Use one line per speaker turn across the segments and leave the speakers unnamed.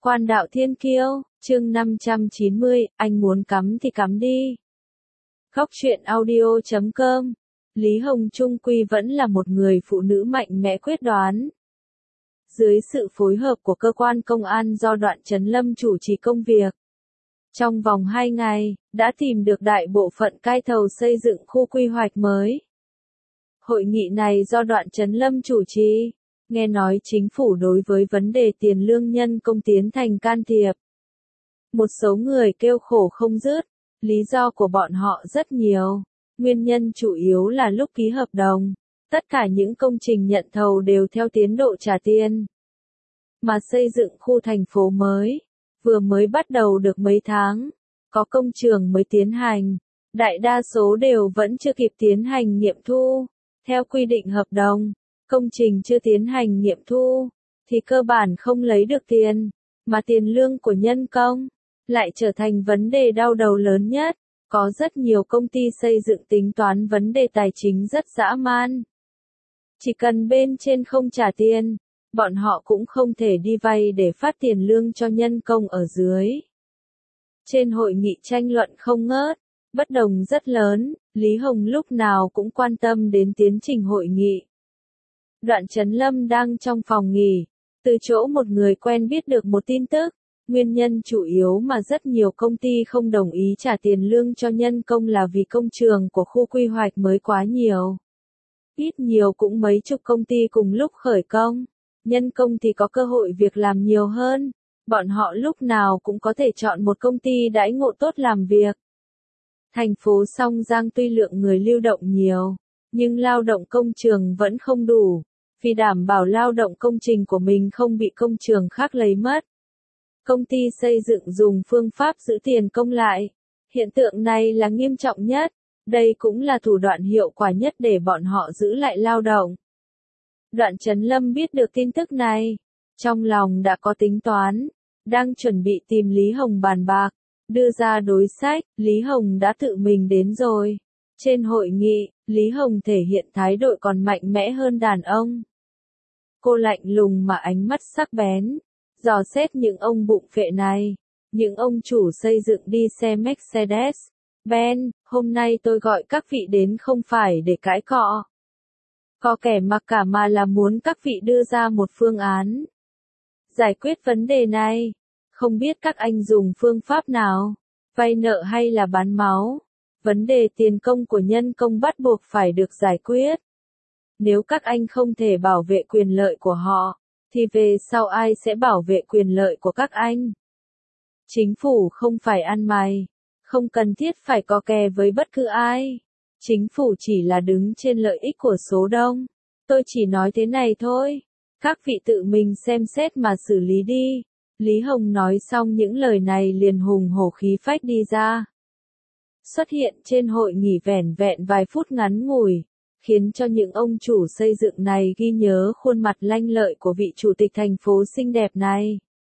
Quan đạo thiên kiêu, chương 590, anh muốn cắm thì cắm đi. Góc truyện audio.com. Lý Hồng chung quy vẫn là một người phụ nữ mạnh mẽ quyết đoán. Dưới sự phối hợp của cơ quan công an do Đoạn Chấn Lâm chủ trì công việc, trong vòng 2 ngày, đã tìm được đại bộ phận cai thầu xây dựng khu quy hoạch mới. Hội nghị này do Đoạn Chấn Lâm chủ trì. Nghe nói chính phủ đối với vấn đề tiền lương nhân công tiến hành can thiệp. Một số người kêu khổ không dứt, lý do của bọn họ rất nhiều. Nguyên nhân chủ yếu là lúc ký hợp đồng, tất cả những công trình nhận thầu đều theo tiến độ trả tiền. Mà xây dựng khu thành phố mới, vừa mới bắt đầu được mấy tháng, có công trường mới tiến hành, đại đa số đều vẫn chưa kịp tiến hành nghiệm thu. Theo quy định hợp đồng, công trình chưa tiến hành nghiệm thu, thì cơ bản không lấy được tiền, mà tiền lương của nhân công lại trở thành vấn đề đau đầu lớn nhất. Có rất nhiều công ty xây dựng tính toán vấn đề tài chính rất dã man. Chỉ cần bên trên không trả tiền, bọn họ cũng không thể đi vay để phát tiền lương cho nhân công ở dưới. Trên hội nghị tranh luận không ngớt, bất đồng rất lớn, Lý Hồng lúc nào cũng quan tâm đến tiến trình hội nghị. Đoạn Chấn Lâm đang trong phòng nghỉ, từ chỗ một người quen biết được một tin tức, nguyên nhân chủ yếu mà rất nhiều công ty không đồng ý trả tiền lương cho nhân công là vì công trường của khu quy hoạch mới quá nhiều. Ít nhiều cũng mấy chục công ty cùng lúc khởi công, nhân công thì có cơ hội việc làm nhiều hơn, bọn họ lúc nào cũng có thể chọn một công ty đãi ngộ tốt làm việc. Thành phố Song Giang tuy lượng người lưu động nhiều, nhưng lao động công trường vẫn không đủ. Vì đảm bảo lao động công trình của mình không bị công trường khác lấy mất, công ty xây dựng dùng phương pháp giữ tiền công lại. Hiện tượng này là nghiêm trọng nhất, đây cũng là thủ đoạn hiệu quả nhất để bọn họ giữ lại lao động. Đoạn Chấn Lâm biết được tin tức này, trong lòng đã có tính toán, đang chuẩn bị tìm Lý Hồng bàn bạc, đưa ra đối sách. Lý Hồng đã tự mình đến rồi. Trên hội nghị, Lý Hồng thể hiện thái độ còn mạnh mẽ hơn đàn ông. Cô lạnh lùng mà ánh mắt sắc bén, dò xét những ông bụng phệ này, những ông chủ xây dựng đi xe Mercedes, Benz. Hôm nay tôi gọi các vị đến không phải để cãi cọ, có kẻ mặc cả, mà là muốn các vị đưa ra một phương án giải quyết vấn đề này. Không biết các anh dùng phương pháp nào, vay nợ hay là bán máu, vấn đề tiền công của nhân công bắt buộc phải được giải quyết. Nếu các anh không thể bảo vệ quyền lợi của họ, thì về sau ai sẽ bảo vệ quyền lợi của các anh? Chính phủ không phải ăn mày, không cần thiết phải có kè với bất cứ ai. Chính phủ chỉ là đứng trên lợi ích của số đông. Tôi chỉ nói thế này thôi. Các vị tự mình xem xét mà xử lý đi. Lý Hồng nói xong những lời này liền hùng hổ khí phách đi ra. Xuất hiện trên hội nghỉ vẻn vẹn vài phút ngắn ngủi, khiến cho những ông chủ xây dựng này ghi nhớ khuôn mặt lanh lợi của vị chủ tịch thành phố xinh đẹp này.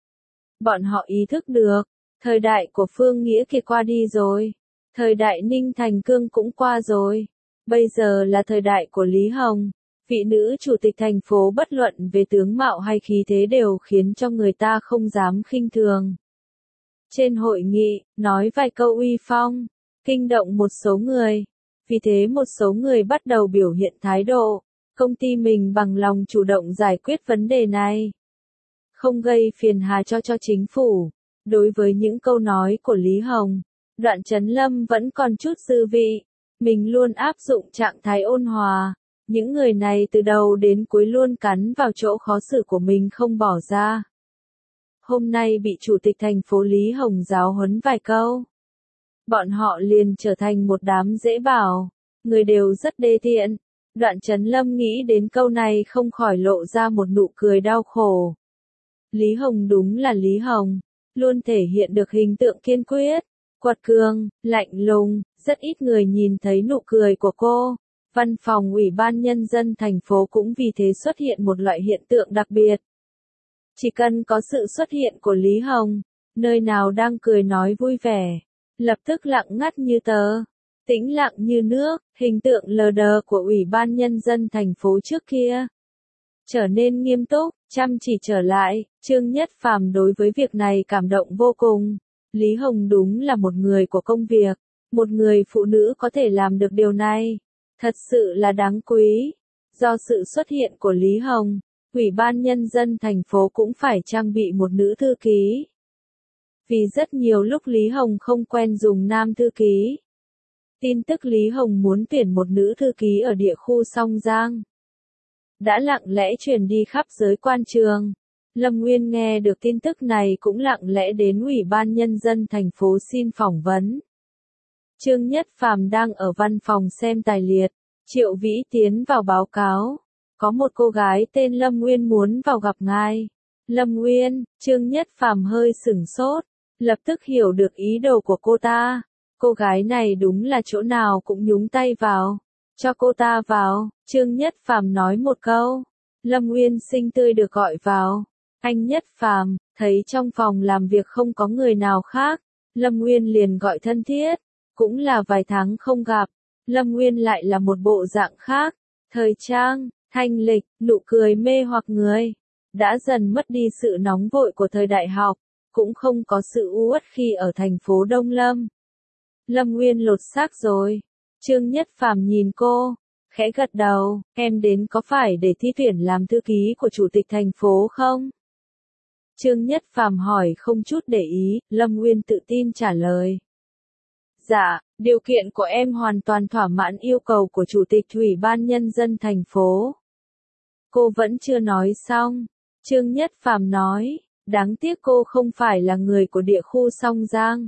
Bọn họ ý thức được, thời đại của Phương Nghĩa kia qua đi rồi, thời đại Ninh Thành Cương cũng qua rồi, bây giờ là thời đại của Lý Hồng, vị nữ chủ tịch thành phố bất luận về tướng mạo hay khí thế đều khiến cho người ta không dám khinh thường. Trên hội nghị, nói vài câu uy phong, kinh động một số người. Vì thế một số người bắt đầu biểu hiện thái độ, công ty mình bằng lòng chủ động giải quyết vấn đề này, không gây phiền hà cho chính phủ. Đối với những câu nói của Lý Hồng, Đoạn Chấn Lâm vẫn còn chút dư vị, mình luôn áp dụng trạng thái ôn hòa, những người này từ đầu đến cuối luôn cắn vào chỗ khó xử của mình không bỏ ra. Hôm nay bị chủ tịch thành phố Lý Hồng giáo huấn vài câu, bọn họ liền trở thành một đám dễ bảo, người đều rất đê tiện. Đoạn Chấn Lâm nghĩ đến câu này không khỏi lộ ra một nụ cười đau khổ. Lý Hồng đúng là Lý Hồng, luôn thể hiện được hình tượng kiên quyết, quật cường, lạnh lùng, rất ít người nhìn thấy nụ cười của cô. Văn phòng Ủy ban Nhân dân thành phố cũng vì thế xuất hiện một loại hiện tượng đặc biệt. Chỉ cần có sự xuất hiện của Lý Hồng, nơi nào đang cười nói vui vẻ, lập tức lặng ngắt như tờ, tĩnh lặng như nước. Hình tượng lờ đờ của Ủy ban Nhân dân thành phố trước kia, trở nên nghiêm túc, chăm chỉ trở lại. Trương Nhất Phàm đối với việc này cảm động vô cùng. Lý Hồng đúng là một người của công việc, một người phụ nữ có thể làm được điều này, thật sự là đáng quý. Do sự xuất hiện của Lý Hồng, Ủy ban Nhân dân thành phố cũng phải trang bị một nữ thư ký. Vì rất nhiều lúc Lý Hồng không quen dùng nam thư ký. Tin tức Lý Hồng muốn tuyển một nữ thư ký ở địa khu Song Giang đã lặng lẽ truyền đi khắp giới quan trường. Lâm Nguyên nghe được tin tức này cũng lặng lẽ đến Ủy ban Nhân dân thành phố xin phỏng vấn. Trương Nhất Phàm đang ở văn phòng xem tài liệu. Triệu Vĩ tiến vào báo cáo. Có một cô gái tên Lâm Nguyên muốn vào gặp ngài. Lâm Nguyên, Trương Nhất Phàm hơi sửng sốt, lập tức hiểu được ý đồ của cô ta. Cô gái này đúng là chỗ nào cũng nhúng tay vào. Cho cô ta vào, Trương Nhất Phàm nói một câu. Lâm Nguyên xinh tươi được gọi vào. Anh Nhất Phàm, thấy trong phòng làm việc không có người nào khác. Lâm Nguyên liền gọi thân thiết. Cũng là vài tháng không gặp. Lâm Nguyên lại là một bộ dạng khác. Thời trang, thanh lịch, nụ cười mê hoặc người. Đã dần mất đi sự nóng vội của thời đại học. Cũng không có sự uất khi ở thành phố Đông Lâm. Lâm Nguyên lột xác rồi. Trương Nhất Phàm nhìn cô, khẽ gật đầu, em đến có phải để thi tuyển làm thư ký của chủ tịch thành phố không? Trương Nhất Phàm hỏi không chút để ý, Lâm Nguyên tự tin trả lời. Dạ, điều kiện của em hoàn toàn thỏa mãn yêu cầu của Chủ tịch Ủy ban Nhân dân thành phố. Cô vẫn chưa nói xong. Trương Nhất Phàm nói, đáng tiếc cô không phải là người của địa khu Song Giang.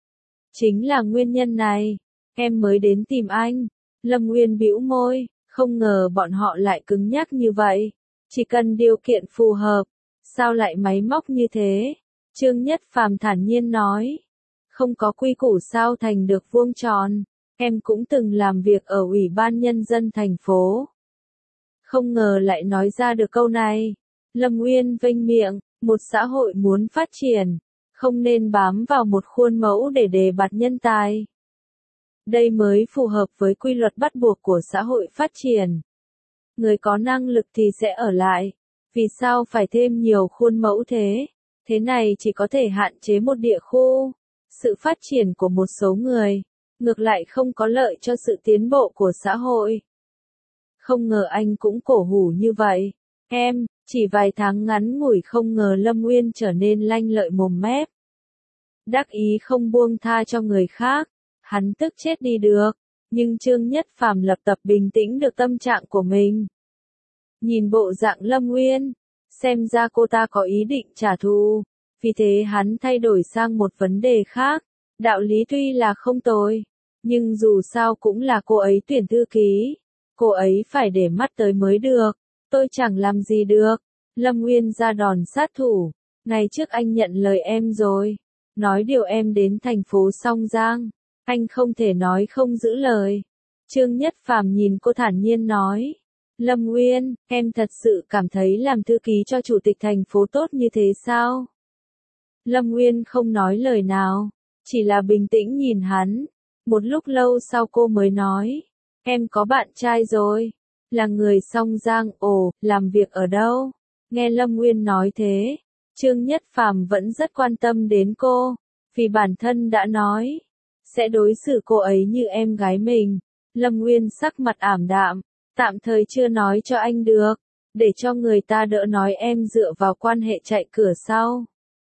Chính là nguyên nhân này, em mới đến tìm anh. Lâm Nguyên bĩu môi, không ngờ bọn họ lại cứng nhắc như vậy. Chỉ cần điều kiện phù hợp, sao lại máy móc như thế? Trương Nhất Phàm thản nhiên nói. Không có quy củ sao thành được vuông tròn. Em cũng từng làm việc ở Ủy ban Nhân dân thành phố. Không ngờ lại nói ra được câu này. Lâm Nguyên vênh miệng, một xã hội muốn phát triển, không nên bám vào một khuôn mẫu để đề bạt nhân tài. Đây mới phù hợp với quy luật bắt buộc của xã hội phát triển. Người có năng lực thì sẽ ở lại. Vì sao phải thêm nhiều khuôn mẫu thế? Thế này chỉ có thể hạn chế một địa khu. Sự phát triển của một số người, ngược lại không có lợi cho sự tiến bộ của xã hội. Không ngờ anh cũng cổ hủ như vậy. Em, chỉ vài tháng ngắn ngủi không ngờ Lâm Nguyên trở nên lanh lợi mồm mép. Đắc ý không buông tha cho người khác. Hắn tức chết đi được. Nhưng Trương Nhất Phàm lập tập bình tĩnh được tâm trạng của mình. Nhìn bộ dạng Lâm Nguyên, xem ra cô ta có ý định trả thù. Vì thế hắn thay đổi sang một vấn đề khác. Đạo lý tuy là không tồi, nhưng dù sao cũng là cô ấy tuyển thư ký. Cô ấy phải để mắt tới mới được. Tôi chẳng làm gì được. Lâm Nguyên ra đòn sát thủ. Ngày trước anh nhận lời em rồi. Nói điều em đến thành phố Song Giang. Anh không thể nói không giữ lời. Trương Nhất Phàm nhìn cô thản nhiên nói. Lâm Nguyên, em thật sự cảm thấy làm thư ký cho chủ tịch thành phố tốt như thế sao? Lâm Nguyên không nói lời nào, chỉ là bình tĩnh nhìn hắn. Một lúc lâu sau cô mới nói. Em có bạn trai rồi. Là người Song Giang. Ồ, làm việc ở đâu? Nghe Lâm Nguyên nói thế, Trương Nhất Phàm vẫn rất quan tâm đến cô. Vì bản thân đã nói sẽ đối xử cô ấy như em gái mình. Lâm Nguyên sắc mặt ảm đạm. Tạm thời chưa nói cho anh được. Để cho người ta đỡ nói em dựa vào quan hệ chạy cửa sau.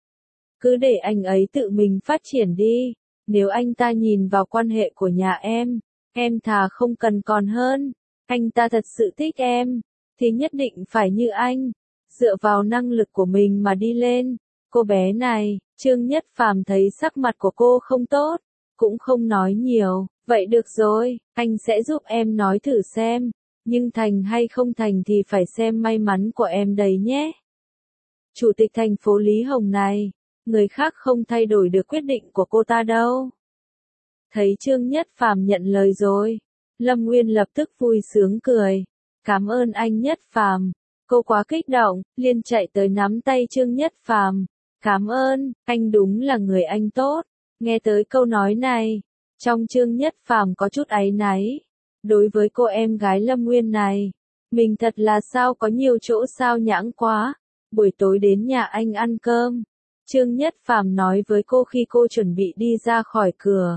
Cứ để anh ấy tự mình phát triển đi. Nếu anh ta nhìn vào quan hệ của nhà em thà không cần còn hơn. Anh ta thật sự thích em, thì nhất định phải như anh. Dựa vào năng lực của mình mà đi lên. Cô bé này, Trương Nhất Phàm thấy sắc mặt của cô không tốt. Cũng không nói nhiều. Vậy được rồi, anh sẽ giúp em nói thử xem. Nhưng thành hay không thành thì phải xem may mắn của em đấy nhé. Chủ tịch thành phố Lý Hồng này, người khác không thay đổi được quyết định của cô ta đâu. Thấy Trương Nhất Phàm nhận lời rồi, Lâm Nguyên lập tức vui sướng cười. Cảm ơn anh Nhất Phàm. Cô quá kích động, liền chạy tới nắm tay Trương Nhất Phàm. Cảm ơn, anh đúng là người anh tốt. Nghe tới câu nói này, trong Trương Nhất Phàm có chút áy náy. Đối với cô em gái Lâm Nguyên này, Mình thật là sao có nhiều chỗ sao nhãng quá, buổi tối đến nhà anh ăn cơm. Trương Nhất Phàm nói với cô khi cô chuẩn bị đi ra khỏi cửa.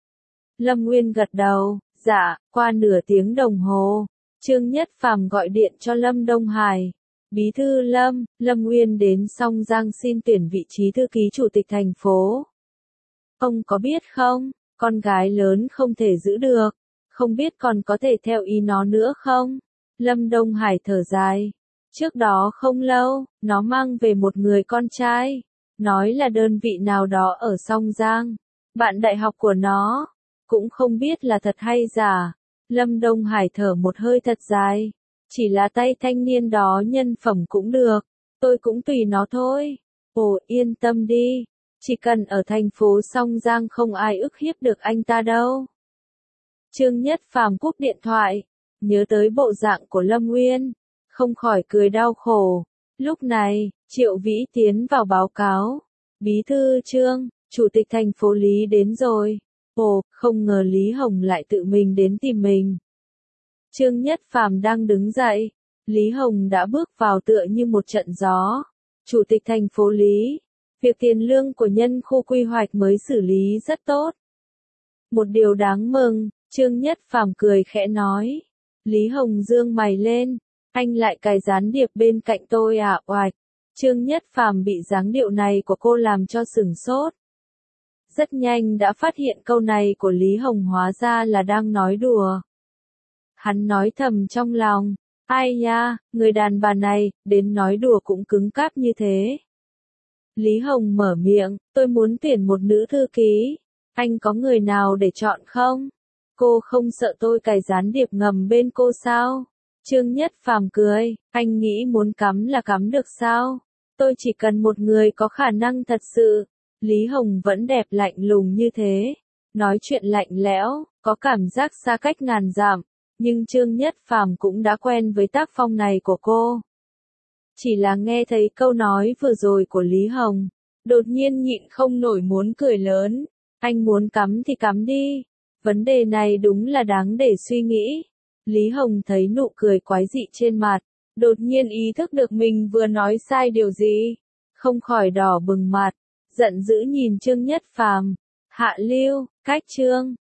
Lâm Nguyên gật đầu, dạ, qua nửa tiếng đồng hồ. Trương Nhất Phàm gọi điện cho Lâm Đông Hải. Bí thư Lâm, Lâm Nguyên đến Song Giang xin tuyển vị trí thư ký chủ tịch thành phố. Ông có biết không, con gái lớn không thể giữ được, không biết còn có thể theo ý nó nữa không? Lâm Đông Hải thở dài. Trước đó không lâu, nó mang về một người con trai, nói là đơn vị nào đó ở Song Giang, bạn đại học của nó, cũng không biết là thật hay giả. Lâm Đông Hải thở một hơi thật dài. Chỉ là tay thanh niên đó nhân phẩm cũng được, tôi cũng tùy nó thôi. Ồ, yên tâm đi, chỉ cần ở thành phố Song Giang không ai ức hiếp được anh ta đâu. Trương Nhất Phàm cúp điện thoại, nhớ tới bộ dạng của Lâm Nguyên, không khỏi cười đau khổ. Lúc này, Triệu Vĩ tiến vào báo cáo. Bí thư Trương, chủ tịch thành phố Lý đến rồi. Ồ, không ngờ Lý Hồng lại tự mình đến tìm mình. Trương Nhất Phàm đang đứng dậy, Lý Hồng đã bước vào tựa như một trận gió. Chủ tịch thành phố Lý, việc tiền lương của nhân khu quy hoạch mới xử lý rất tốt. Một điều đáng mừng, Trương Nhất Phàm cười khẽ nói. Lý Hồng giương mày lên, anh lại cài gián điệp bên cạnh tôi à? Oạch. Trương Nhất Phàm bị dáng điệu này của cô làm cho sửng sốt. Rất nhanh đã phát hiện câu này của Lý Hồng hóa ra là đang nói đùa. Hắn nói thầm trong lòng, ai nha, người đàn bà này, đến nói đùa cũng cứng cáp như thế. Lý Hồng mở miệng, tôi muốn tuyển một nữ thư ký, anh có người nào để chọn không? Cô không sợ tôi cài gián điệp ngầm bên cô sao? Trương Nhất Phàm cười, anh nghĩ muốn cắm là cắm được sao? Tôi chỉ cần một người có khả năng thật sự. Lý Hồng vẫn đẹp lạnh lùng như thế, nói chuyện lạnh lẽo, có cảm giác xa cách ngàn dặm, nhưng Trương Nhất Phàm cũng đã quen với tác phong này của cô. Chỉ là nghe thấy câu nói vừa rồi của Lý Hồng, đột nhiên nhịn không nổi muốn cười lớn. Anh muốn cắm thì cắm đi, vấn đề này đúng là đáng để suy nghĩ. Lý Hồng thấy nụ cười quái dị trên mặt, đột nhiên ý thức được mình vừa nói sai điều gì, không khỏi đỏ bừng mặt, giận dữ nhìn Trương Nhất Phàm. Hạ Lưu, cách Trương.